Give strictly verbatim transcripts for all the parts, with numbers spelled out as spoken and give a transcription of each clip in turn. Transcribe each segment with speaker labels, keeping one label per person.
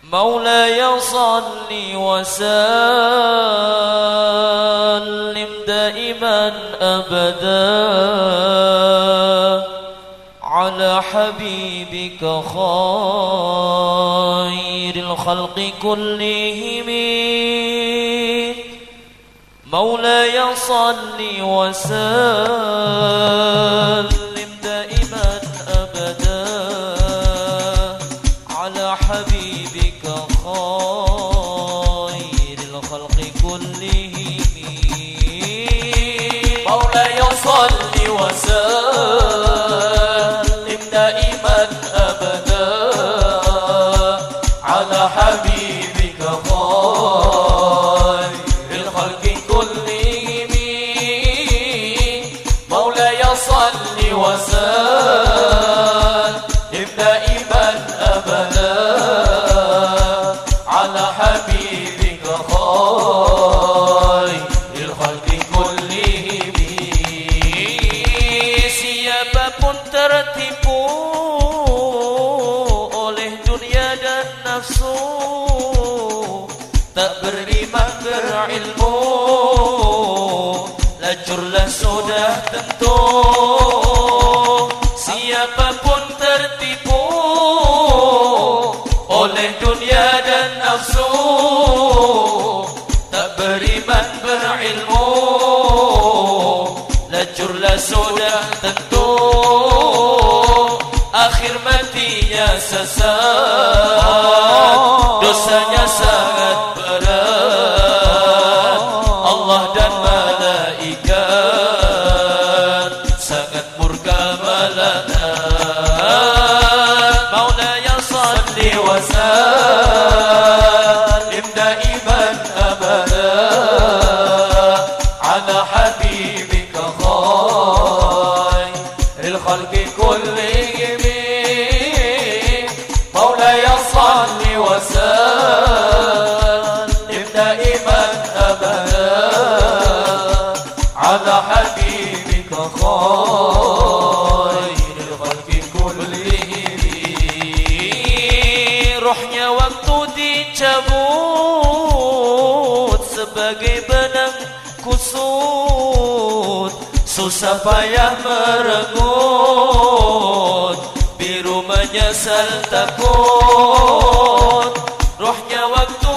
Speaker 1: مولاي صل وسلم دائما أبدا على حبيبك خير الخلق كلهم. مولاي صل وسلم دائما أبدا على حبيبك خير الخلق كلهم. مولاي صل وسلم دائما أبدا على حبيبك خير الخلق كلهم. مولاي صل وسلم دائما أبدا على حبيبك خير الخلق كلهم. Siapapun tertipu oleh dunia dan nafsu, tak beriman berilmu, lacurlah sudah tentu. Siapapun tertipu oleh dunia dan nafsu, tak beriman berilmu, lacurlah sudah tentu. Akhir matinya sesat, dosanya sangat berat. Allah dan malaikat sangat murka melaknat. Maulaya salli wa sallim daiman abada ala habibika khairil khalqi kullihim. Maulaya salli wa sallim daiman abada ala habibika khairil khalqi kullihim. Rohnya waktu dicabut sebagai benang kusut, susah payah merenggut, biru menyesal takut. Rohnya waktu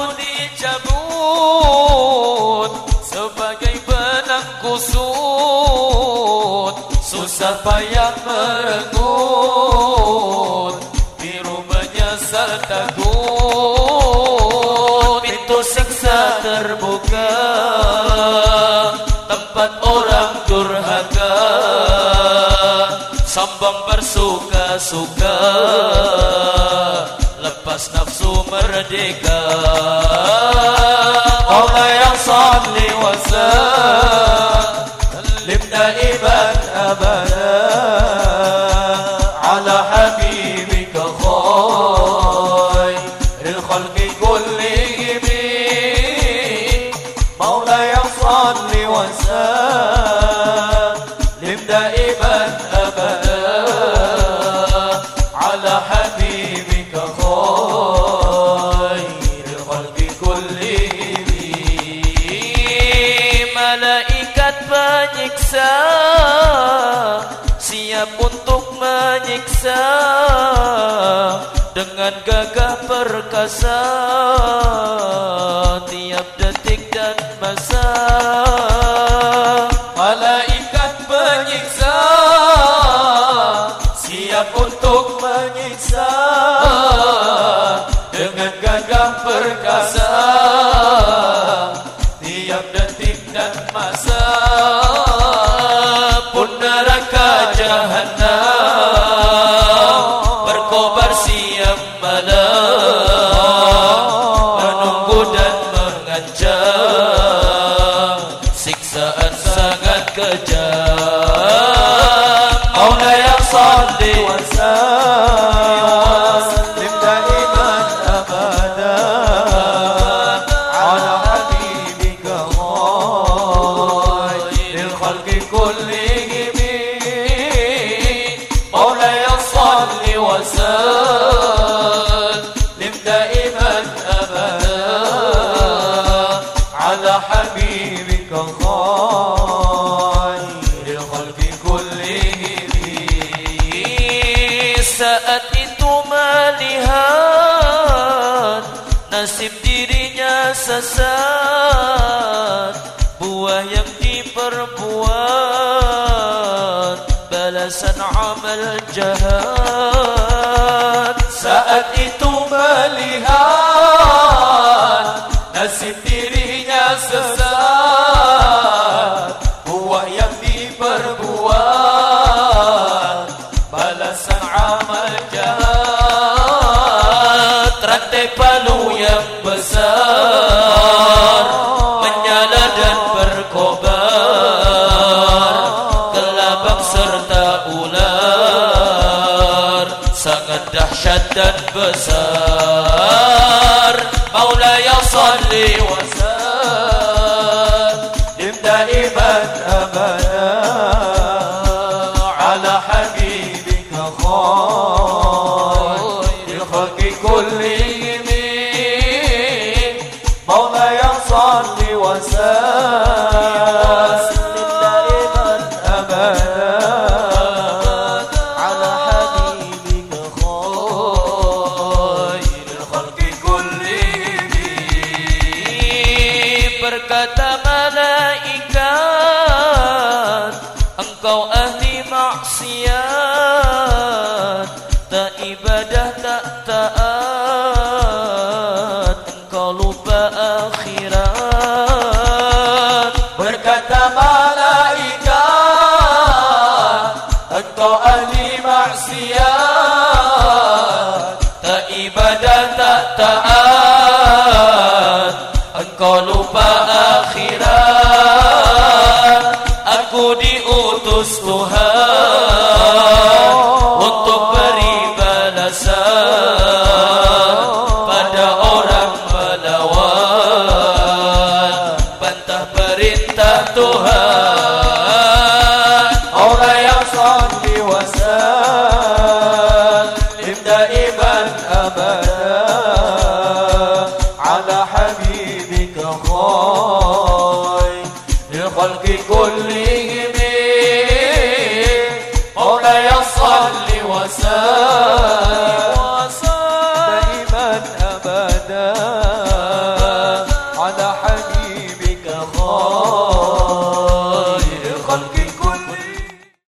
Speaker 1: dicabut sebagai benang kusut, susah payah merenggut, biru menyesal takut. Pintu siksa terbuka, tempat orang durhaka, sombong bersuka-suka, lepas nafsu merdeka. Maulaya salli wa sallim daiman abada ala habibika khairil khalqi kullihim. Maulaya salli wa sallim daiman abada ala habibika khairil khalqi kullihim. Malaikat penyiksa siap untuk menyiksa dengan gagah perkasa tiap detik dan masa. Malaikat penyiksa siap untuk menyiksa dengan gagah perkasa tiap detik dan masa. Pun neraka jahanam berkobar siang malam, menunggu dan mengancam siksaan sangat kejam. Maulaya salli wa sallim daiman abada ala habibika khairil khalqi kullihim. Maulaya salli wa sallim nasib dirinya sesat, buah yang diperbuat, balasan amal jahat. Saat itu melihat nasib dirinya sesat, buah yang diperbuat, balasan amal jahat. Rantai palu yang besar menyala dan berkobar, kelabang serta ular, sangat dahsyat dan besar. Maulaya salli wa sallim daiman abada ala habibika khairil khalqi kullihim. Maulaya salli wa sallim daiman abada ala habibika khairil khalqi kullihim. Berkata malaikat, engkau ahli maksiat, tak ibadah tak taat, engkau lupa akhirat. Berkata malaikat, engkau ahli maksiat, tak ibadah tak taat, engkau lupa akhirat. Aku diutus Tuhan untuk beri balasan pada orang melawan bantah perintah Tuhan. Orang yang salli wa sallim daiman abada ala habibika khairil khalqi kullihim. Maulaya salli wa sallim